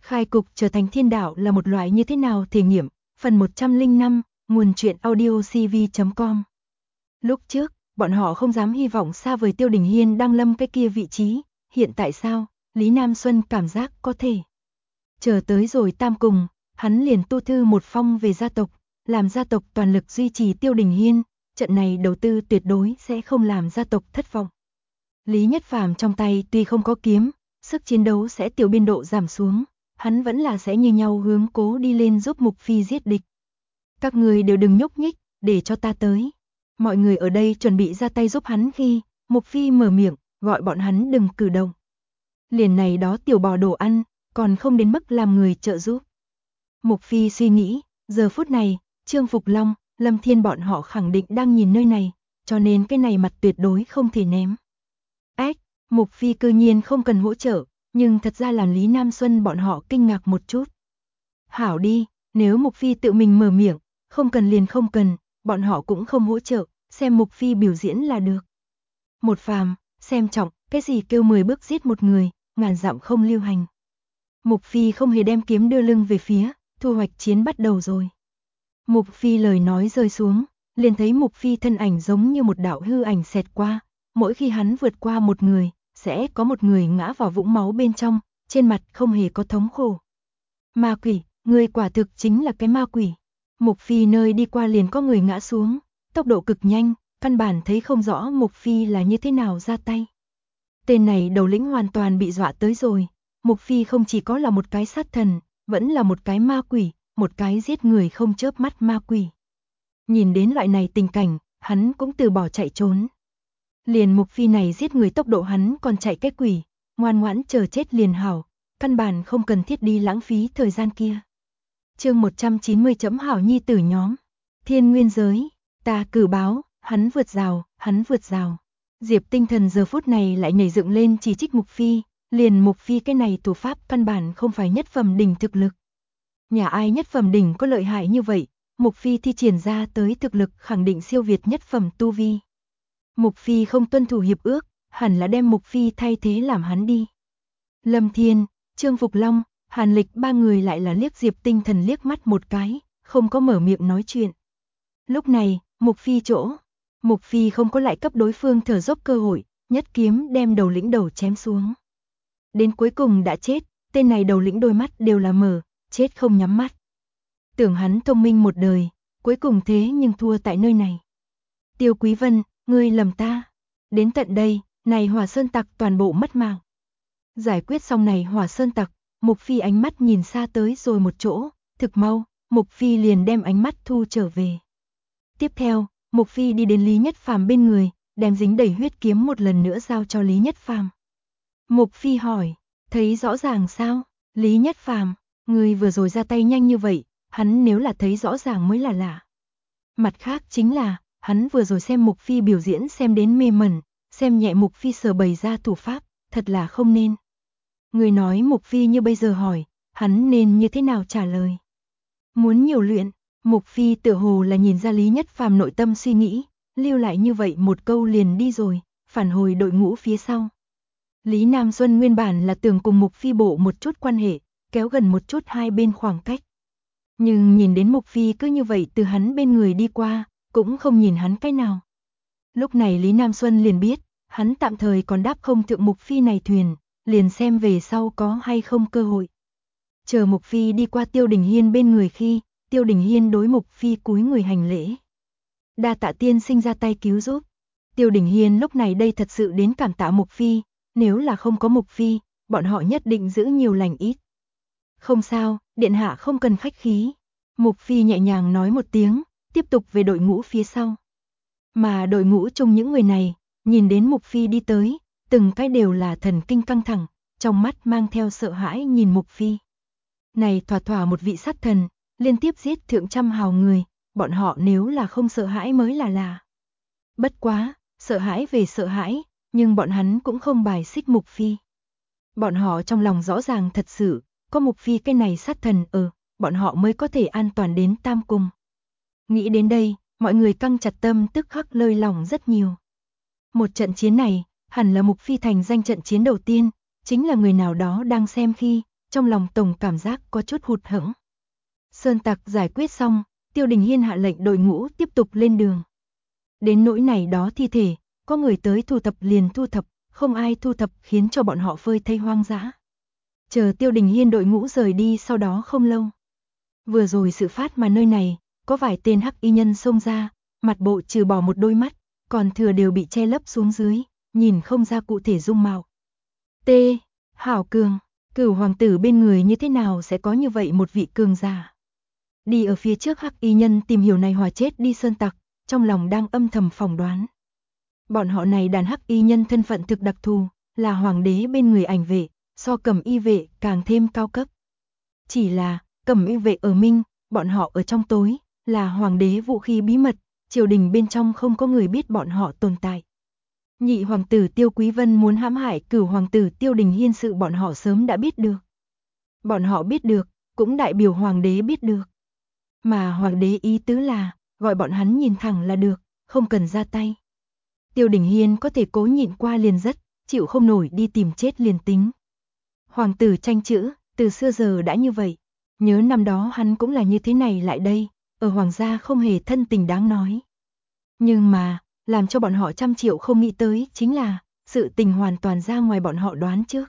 Khai cục trở thành thiên đạo là một loại như thế nào thể nghiệm, phần 105, nguồn truyện audio cv.com. Lúc trước, bọn họ không dám hy vọng xa vời Tiêu Đình Hiên đang lâm cái kia vị trí, hiện tại sao, Lý Nam Xuân cảm giác có thể. Chờ tới rồi tam cùng, hắn liền tu thư một phong về gia tộc, làm gia tộc toàn lực duy trì Tiêu Đình Hiên, trận này đầu tư tuyệt đối sẽ không làm gia tộc thất vọng. Lý Nhất Phàm trong tay tuy không có kiếm, sức chiến đấu sẽ tiểu biên độ giảm xuống, hắn vẫn là sẽ như nhau hướng cố đi lên giúp Mục Phi giết địch. Các người đều đừng nhúc nhích, để cho ta tới. Mọi người ở đây chuẩn bị ra tay giúp hắn khi Mục Phi mở miệng, gọi bọn hắn đừng cử động. Liền này đó tiểu bò đồ ăn, còn không đến mức làm người trợ giúp. Mục Phi suy nghĩ, giờ phút này, Trương Phục Long, Lâm Thiên bọn họ khẳng định đang nhìn nơi này, cho nên cái này mặt tuyệt đối không thể ném. Ách, Mục Phi cư nhiên không cần hỗ trợ, nhưng thật ra làm Lý Nam Xuân bọn họ kinh ngạc một chút. Hảo đi, nếu Mục Phi tự mình mở miệng, không cần liền không cần, bọn họ cũng không hỗ trợ, xem Mục Phi biểu diễn là được. Một phàm, xem trọng, cái gì kêu 10 bước giết một người, ngàn dặm không lưu hành. Mục Phi không hề đem kiếm đưa lưng về phía, thu hoạch chiến bắt đầu rồi. Mục Phi lời nói rơi xuống, liền thấy Mục Phi thân ảnh giống như một đạo hư ảnh xẹt qua, mỗi khi hắn vượt qua một người, sẽ có một người ngã vào vũng máu bên trong, trên mặt không hề có thống khổ. Ma quỷ, người quả thực chính là cái ma quỷ. Mục Phi nơi đi qua liền có người ngã xuống, tốc độ cực nhanh, căn bản thấy không rõ Mục Phi là như thế nào ra tay. Tên này đầu lĩnh hoàn toàn bị dọa tới rồi, Mục Phi không chỉ có là một cái sát thần, vẫn là một cái ma quỷ, một cái giết người không chớp mắt ma quỷ. Nhìn đến loại này tình cảnh, hắn cũng từ bỏ chạy trốn. Liền Mục Phi này giết người tốc độ hắn còn chạy cái quỷ, ngoan ngoãn chờ chết liền hảo, căn bản không cần thiết đi lãng phí thời gian kia. Chương 190 chấm hảo nhi tử nhóm. Thiên nguyên giới, ta cử báo, hắn vượt rào, hắn vượt rào. Diệp Tinh Thần giờ phút này lại nhảy dựng lên chỉ trích Mục Phi, liền Mục Phi cái này thủ pháp căn bản không phải nhất phẩm đỉnh thực lực. Nhà ai nhất phẩm đỉnh có lợi hại như vậy, Mục Phi thi triển ra tới thực lực khẳng định siêu việt nhất phẩm tu vi. Mục Phi không tuân thủ hiệp ước, hẳn là đem Mục Phi thay thế làm hắn đi. Lâm Thiên, Trương Phục Long, Hàn Lịch ba người lại là liếc Diệp Tinh Thần liếc mắt một cái, không có mở miệng nói chuyện. Lúc này, Mục Phi chỗ, Mục Phi không có lại cấp đối phương thở dốc cơ hội, nhất kiếm đem đầu lĩnh đầu chém xuống. Đến cuối cùng đã chết, tên này đầu lĩnh đôi mắt đều là mở, chết không nhắm mắt. Tưởng hắn thông minh một đời, cuối cùng thế nhưng thua tại nơi này. Tiêu Quý Vân, ngươi lầm ta. Đến tận đây, này Hỏa Sơn Tặc toàn bộ mất mạng. Giải quyết xong này Hỏa Sơn Tặc, Mục Phi ánh mắt nhìn xa tới rồi một chỗ, thực mau, Mục Phi liền đem ánh mắt thu trở về. Tiếp theo, Mục Phi đi đến Lý Nhất Phàm bên người, đem dính đầy huyết kiếm một lần nữa giao cho Lý Nhất Phàm. Mục Phi hỏi, thấy rõ ràng sao? Lý Nhất Phàm, ngươi vừa rồi ra tay nhanh như vậy, hắn nếu là thấy rõ ràng mới là lạ. Mặt khác chính là, hắn vừa rồi xem Mục Phi biểu diễn xem đến mê mẩn, xem nhẹ Mục Phi sở bày ra thủ pháp, thật là không nên. Người nói Mục Phi như bây giờ hỏi, hắn nên như thế nào trả lời? Muốn nhiều luyện, Mục Phi tựa hồ là nhìn ra Lý Nhất Phàm nội tâm suy nghĩ, lưu lại như vậy một câu liền đi rồi, phản hồi đội ngũ phía sau. Lý Nam Xuân nguyên bản là tưởng cùng Mục Phi bộ một chút quan hệ, kéo gần một chút hai bên khoảng cách. Nhưng nhìn đến Mục Phi cứ như vậy từ hắn bên người đi qua, cũng không nhìn hắn cái nào. Lúc này Lý Nam Xuân liền biết, hắn tạm thời còn đáp không thượng Mục Phi này thuyền, liền xem về sau có hay không cơ hội. Chờ Mục Phi đi qua Tiêu Đình Hiên bên người khi, Tiêu Đình Hiên đối Mục Phi cúi người hành lễ. Đa tạ tiên sinh ra tay cứu giúp. Tiêu Đình Hiên lúc này đây thật sự đến cảm tạ Mục Phi, nếu là không có Mục Phi, bọn họ nhất định giữ nhiều lành ít. Không sao, điện hạ không cần khách khí. Mục Phi nhẹ nhàng nói một tiếng, tiếp tục về đội ngũ phía sau. Mà đội ngũ chung những người này, nhìn đến Mục Phi đi tới, từng cái đều là thần kinh căng thẳng, trong mắt mang theo sợ hãi nhìn Mục Phi. Này thỏa thỏa một vị sát thần, liên tiếp giết thượng trăm hào người, bọn họ nếu là không sợ hãi mới là lạ. Bất quá, sợ hãi về sợ hãi, nhưng bọn hắn cũng không bài xích Mục Phi. Bọn họ trong lòng rõ ràng thật sự, có Mục Phi cái này sát thần ở, bọn họ mới có thể an toàn đến Tam Cung. Nghĩ đến đây, mọi người căng chặt tâm tức khắc lơi lỏng rất nhiều. Một trận chiến này, hẳn là Mục Phi thành danh trận chiến đầu tiên, chính là người nào đó đang xem khi, trong lòng tổng cảm giác có chút hụt hẫng. Sơn tặc giải quyết xong, Tiêu Đình Hiên hạ lệnh đội ngũ tiếp tục lên đường. Đến nỗi này đó thi thể, có người tới thu thập liền thu thập, không ai thu thập khiến cho bọn họ phơi thây hoang dã. Chờ Tiêu Đình Hiên đội ngũ rời đi sau đó không lâu. Vừa rồi sự phát mà nơi này, có vài tên hắc y nhân xông ra, mặt bộ trừ bỏ một đôi mắt, còn thừa đều bị che lấp xuống dưới, nhìn không ra cụ thể dung mạo. T. Hảo Cường, Cửu hoàng tử bên người như thế nào sẽ có như vậy một vị cường giả. Đi ở phía trước hắc y nhân tìm hiểu này hòa chết đi sơn tặc, trong lòng đang âm thầm phỏng đoán. Bọn họ này đàn hắc y nhân thân phận thực đặc thù, là hoàng đế bên người ảnh vệ, so cẩm y vệ càng thêm cao cấp. Chỉ là, cẩm y vệ ở minh, bọn họ ở trong tối, là hoàng đế vũ khí bí mật, triều đình bên trong không có người biết bọn họ tồn tại. Nhị hoàng tử Tiêu Quý Vân muốn hãm hại Cửu hoàng tử Tiêu Đình Hiên sự bọn họ sớm đã biết được. Bọn họ biết được, cũng đại biểu hoàng đế biết được. Mà hoàng đế ý tứ là, gọi bọn hắn nhìn thẳng là được, không cần ra tay. Tiêu Đình Hiên có thể cố nhịn qua liền rất, chịu không nổi đi tìm chết liền tính. Hoàng tử tranh chữ, từ xưa giờ đã như vậy. Nhớ năm đó hắn cũng là như thế này lại đây, ở hoàng gia không hề thân tình đáng nói. Nhưng mà, làm cho bọn họ trăm triệu không nghĩ tới chính là, sự tình hoàn toàn ra ngoài bọn họ đoán trước.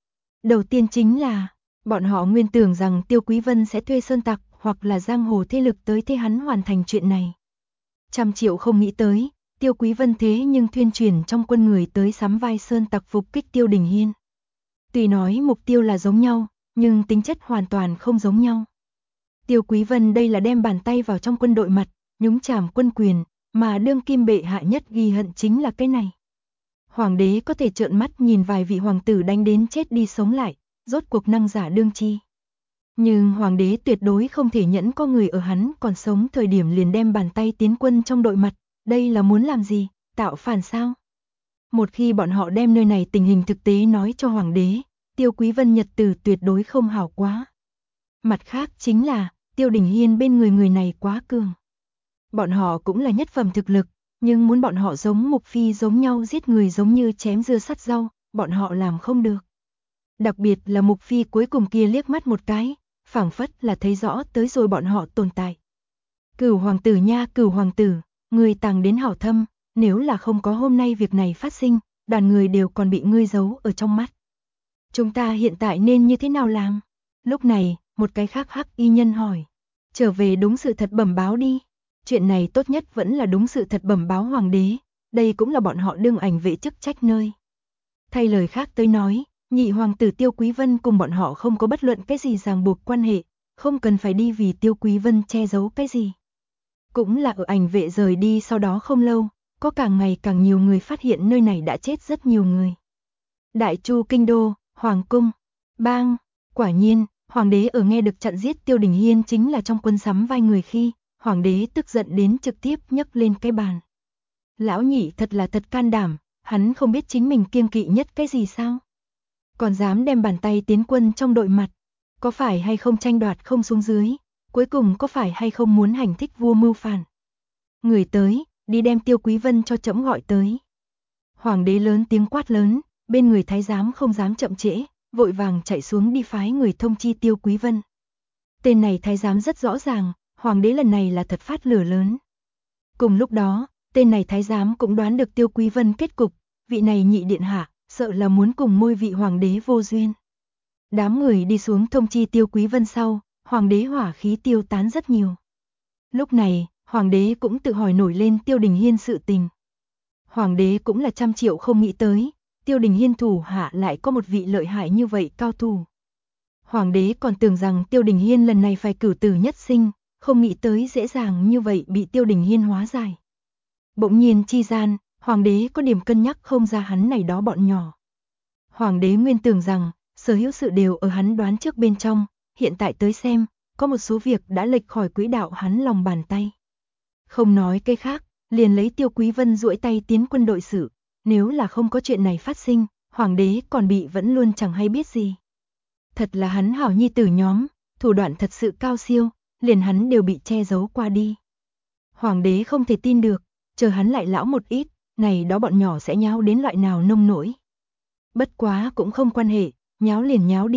Đầu tiên chính là, bọn họ nguyên tưởng rằng Tiêu Quý Vân sẽ thuê sơn tặc hoặc là giang hồ thế lực tới thế hắn hoàn thành chuyện này. Trăm triệu không nghĩ tới, Tiêu Quý Vân thế nhưng thuyên truyền trong quân người tới sắm vai sơn tặc phục kích Tiêu Đình Hiên. Tuy nói mục tiêu là giống nhau, nhưng tính chất hoàn toàn không giống nhau. Tiêu Quý Vân đây là đem bàn tay vào trong quân đội mặt, nhúng chàm quân quyền, mà đương kim bệ hạ nhất ghi hận chính là cái này. Hoàng đế có thể trợn mắt nhìn vài vị hoàng tử đánh đến chết đi sống lại, rốt cuộc năng giả đương chi. Nhưng hoàng đế tuyệt đối không thể nhẫn có người ở hắn còn sống thời điểm liền đem bàn tay tiến quân trong đội mặt, đây là muốn làm gì, tạo phản sao? Một khi bọn họ đem nơi này tình hình thực tế nói cho hoàng đế, Tiêu Quý Vân nhật tử tuyệt đối không hảo quá. Mặt khác chính là, Tiêu Đình Hiên bên người này quá cường. Bọn họ cũng là nhất phẩm thực lực, nhưng muốn bọn họ giống Mục Phi giống nhau giết người giống như chém dưa sắt rau, bọn họ làm không được. Đặc biệt là Mục Phi cuối cùng kia liếc mắt một cái, phảng phất là thấy rõ tới rồi bọn họ tồn tại. Cửu hoàng tử nha, Cửu hoàng tử, người tàng đến hảo thâm, nếu là không có hôm nay việc này phát sinh, đoàn người đều còn bị ngươi giấu ở trong mắt. Chúng ta hiện tại nên như thế nào làm? Lúc này, một cái khác hắc y nhân hỏi. Trở về đúng sự thật bẩm báo đi. Chuyện này tốt nhất vẫn là đúng sự thật bẩm báo hoàng đế, đây cũng là bọn họ đương ảnh vệ chức trách nơi. Thay lời khác tới nói, nhị hoàng tử Tiêu Quý Vân cùng bọn họ không có bất luận cái gì ràng buộc quan hệ, không cần phải đi vì Tiêu Quý Vân che giấu cái gì. Cũng là ở ảnh vệ rời đi sau đó không lâu, có càng ngày càng nhiều người phát hiện nơi này đã chết rất nhiều người. Đại Chu kinh đô, hoàng cung, bang, quả nhiên, hoàng đế ở nghe được chặn giết Tiêu Đình Hiên chính là trong quân sắm vai người khi, hoàng đế tức giận đến trực tiếp nhấc lên cái bàn. Lão nhị thật là thật can đảm, hắn không biết chính mình kiêng kỵ nhất cái gì sao? Còn dám đem bàn tay tiến quân trong đội mặt, có phải hay không tranh đoạt không xuống dưới, cuối cùng có phải hay không muốn hành thích vua mưu phản? Người tới, đi đem Tiêu Quý Vân cho trẫm gọi tới. Hoàng đế lớn tiếng quát lớn, bên người thái giám không dám chậm trễ, vội vàng chạy xuống đi phái người thông chi Tiêu Quý Vân. Tên này thái giám rất rõ ràng, hoàng đế lần này là thật phát lửa lớn. Cùng lúc đó, tên này thái giám cũng đoán được Tiêu Quý Vân kết cục, vị này nhị điện hạ, sợ là muốn cùng môi vị hoàng đế vô duyên. Đám người đi xuống thông chi Tiêu Quý Vân sau, hoàng đế hỏa khí tiêu tán rất nhiều. Lúc này, hoàng đế cũng tự hỏi nổi lên Tiêu Đình Hiên sự tình. Hoàng đế cũng là trăm triệu không nghĩ tới, Tiêu Đình Hiên thủ hạ lại có một vị lợi hại như vậy cao thủ. Hoàng đế còn tưởng rằng Tiêu Đình Hiên lần này phải cửu tử nhất sinh, không nghĩ tới dễ dàng như vậy bị Tiêu Đình Hiên hóa giải. Bỗng nhiên chi gian, hoàng đế có điểm cân nhắc không ra hắn này đó bọn nhỏ. Hoàng đế nguyên tưởng rằng, sở hữu sự đều ở hắn đoán trước bên trong, hiện tại tới xem, có một số việc đã lệch khỏi quỹ đạo hắn lòng bàn tay. Không nói cái khác, liền lấy Tiêu Quý Vân duỗi tay tiến quân đội sự, nếu là không có chuyện này phát sinh, hoàng đế còn bị vẫn luôn chẳng hay biết gì. Thật là hắn hảo nhi tử nhóm, thủ đoạn thật sự cao siêu, liền hắn đều bị che giấu qua đi. Hoàng đế không thể tin được, chờ hắn lại lão một ít, này đó bọn nhỏ sẽ nháo đến loại nào nông nổi. Bất quá cũng không quan hệ, nháo liền nháo đi,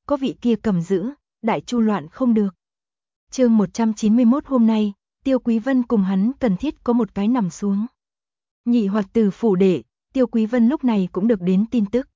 có vị kia cầm giữ, đại chu loạn không được. Chương 191 hôm nay, Tiêu Quý Vân cùng hắn cần thiết có một cái nằm xuống. Nhị hoặc từ phủ đệ, Tiêu Quý Vân lúc này cũng được đến tin tức.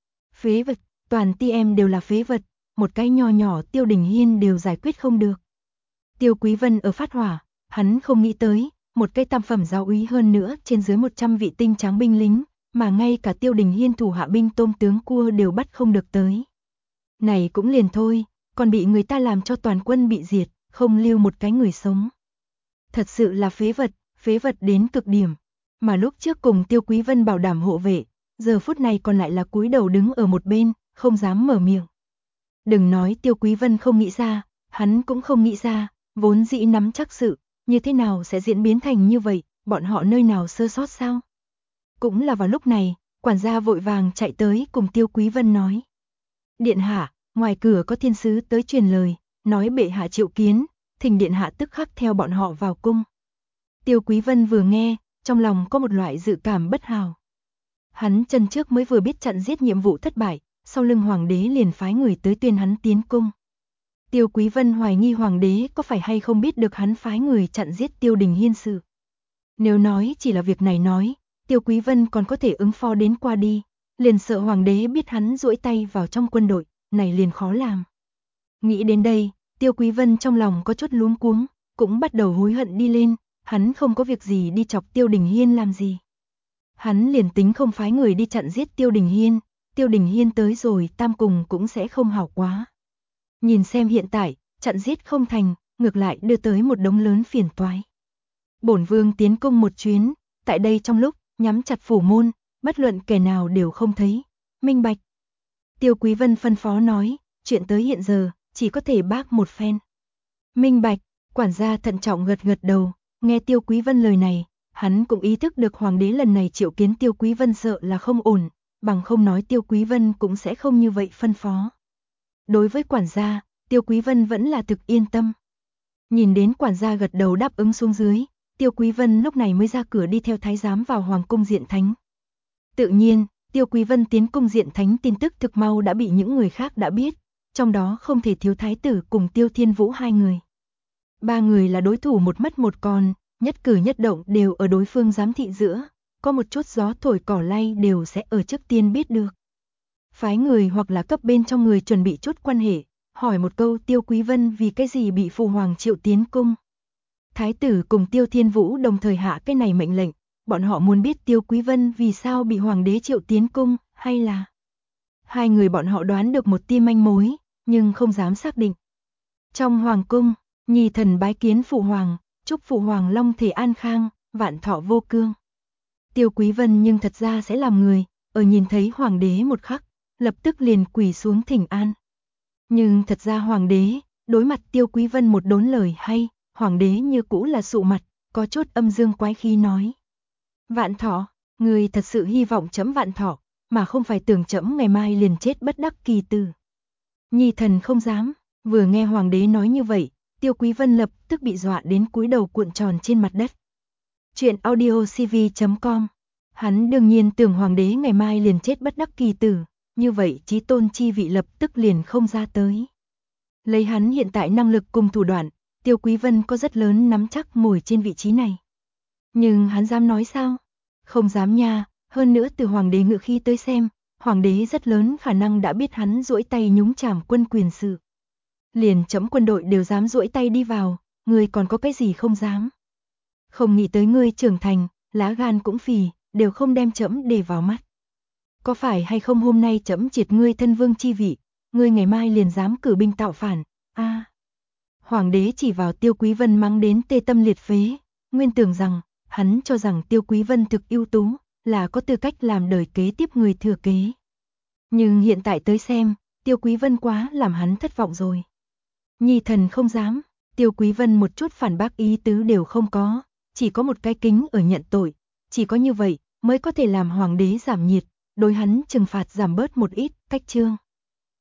Phế vật, toàn ti em đều là phế vật, một cái nho nhỏ Tiêu Đình Hiên đều giải quyết không được. Tiêu Quý Vân ở phát hỏa, hắn không nghĩ tới, một cái tam phẩm giáo úy hơn nữa trên dưới 100 vị tinh tráng binh lính, mà ngay cả Tiêu Đình Hiên thủ hạ binh tôm tướng cua đều bắt không được tới. Này cũng liền thôi, còn bị người ta làm cho toàn quân bị diệt, không lưu một cái người sống. Thật sự là phế vật đến cực điểm. Mà lúc trước cùng Tiêu Quý Vân bảo đảm hộ vệ, giờ phút này còn lại là cúi đầu đứng ở một bên, không dám mở miệng. Đừng nói Tiêu Quý Vân không nghĩ ra, hắn cũng không nghĩ ra, vốn dĩ nắm chắc sự, như thế nào sẽ diễn biến thành như vậy, bọn họ nơi nào sơ sót sao? Cũng là vào lúc này, quản gia vội vàng chạy tới cùng Tiêu Quý Vân nói. Điện hạ, ngoài cửa có thiên sứ tới truyền lời, nói bệ hạ triệu kiến, thỉnh điện hạ tức khắc theo bọn họ vào cung. Tiêu Quý Vân vừa nghe, trong lòng có một loại dự cảm bất hảo. Hắn chân trước mới vừa biết chặn giết nhiệm vụ thất bại, sau lưng hoàng đế liền phái người tới tuyên hắn tiến cung. Tiêu Quý Vân hoài nghi hoàng đế có phải hay không biết được hắn phái người chặn giết Tiêu Đình Hiên sự. Nếu nói chỉ là việc này nói, Tiêu Quý Vân còn có thể ứng phó đến qua đi, liền sợ hoàng đế biết hắn duỗi tay vào trong quân đội, này liền khó làm. Nghĩ đến đây, Tiêu Quý Vân trong lòng có chút luống cuống, cũng bắt đầu hối hận đi lên, hắn không có việc gì đi chọc Tiêu Đình Hiên làm gì. Hắn liền tính không phái người đi chặn giết Tiêu Đình Hiên tới rồi tam cùng cũng sẽ không hảo quá. Nhìn xem hiện tại, chặn giết không thành, ngược lại đưa tới một đống lớn phiền toái. Bổn vương tiến cung một chuyến, tại đây trong lúc, nhắm chặt phủ môn, bất luận kẻ nào đều không thấy, minh bạch. Tiêu Quý Vân phân phó nói, chuyện tới hiện giờ, chỉ có thể bác một phen. Minh bạch, quản gia thận trọng gật gật đầu, nghe Tiêu Quý Vân lời này, hắn cũng ý thức được hoàng đế lần này triệu kiến Tiêu Quý Vân sợ là không ổn, bằng không nói Tiêu Quý Vân cũng sẽ không như vậy phân phó. Đối với quản gia, Tiêu Quý Vân vẫn là thực yên tâm. Nhìn đến quản gia gật đầu đáp ứng xuống dưới, Tiêu Quý Vân lúc này mới ra cửa đi theo thái giám vào hoàng cung Diện Thánh. Tự nhiên, Tiêu Quý Vân tiến cung Diện Thánh tin tức thực mau đã bị những người khác đã biết, trong đó không thể thiếu thái tử cùng Tiêu Thiên Vũ hai người. Ba người là đối thủ một mất một còn, nhất cử nhất động đều ở đối phương giám thị giữa, có một chút gió thổi cỏ lay đều sẽ ở trước tiên biết được. Phái người hoặc là cấp bên trong người chuẩn bị chút quan hệ, hỏi một câu Tiêu Quý Vân vì cái gì bị phụ hoàng triệu tiến cung. Thái tử cùng Tiêu Thiên Vũ đồng thời hạ cái này mệnh lệnh, bọn họ muốn biết Tiêu Quý Vân vì sao bị hoàng đế triệu tiến cung, hay là... Hai người bọn họ đoán được một tia manh mối, nhưng không dám xác định. Trong hoàng cung, nhi thần bái kiến phụ hoàng, chúc phụ hoàng long thể an khang, vạn thọ vô cương. Tiêu Quý Vân nhưng thật ra sẽ làm người, ở nhìn thấy hoàng đế một khắc, lập tức liền quỳ xuống thỉnh an. Nhưng thật ra hoàng đế, đối mặt Tiêu Quý Vân một đốn lời hay, hoàng đế như cũ là sụ mặt, có chút âm dương quái khí nói. Vạn thọ, người thật sự hy vọng chấm vạn thọ, mà không phải tưởng chấm ngày mai liền chết bất đắc kỳ tử. Nhi thần không dám, vừa nghe hoàng đế nói như vậy, Tiêu Quý Vân lập tức bị dọa đến cúi đầu cuộn tròn trên mặt đất. Chuyện audiocv.com. Hắn đương nhiên tưởng hoàng đế ngày mai liền chết bất đắc kỳ tử, như vậy chí tôn chi vị lập tức liền không ra tới. Lấy hắn hiện tại năng lực cùng thủ đoạn, Tiêu Quý Vân có rất lớn nắm chắc ngồi trên vị trí này. Nhưng hắn dám nói sao? Không dám nha, hơn nữa từ hoàng đế ngự khi tới xem, hoàng đế rất lớn khả năng đã biết hắn duỗi tay nhúng chàm quân quyền sự. Liền chấm quân đội đều dám duỗi tay đi vào, ngươi còn có cái gì không dám? Không nghĩ tới ngươi trưởng thành, lá gan cũng phì, đều không đem chấm để vào mắt. Có phải hay không hôm nay chấm triệt ngươi thân vương chi vị, ngươi ngày mai liền dám cử binh tạo phản, Hoàng đế chỉ vào Tiêu Quý Vân mắng đến tê tâm liệt phế, nguyên tưởng rằng, hắn cho rằng Tiêu Quý Vân thực ưu tú, là có tư cách làm đời kế tiếp người thừa kế. Nhưng hiện tại tới xem, Tiêu Quý Vân quá làm hắn thất vọng rồi. Nhi thần không dám, Tiêu Quý Vân một chút phản bác ý tứ đều không có, chỉ có một cái kính ở nhận tội, chỉ có như vậy mới có thể làm hoàng đế giảm nhiệt, đối hắn trừng phạt giảm bớt một ít, cách chương.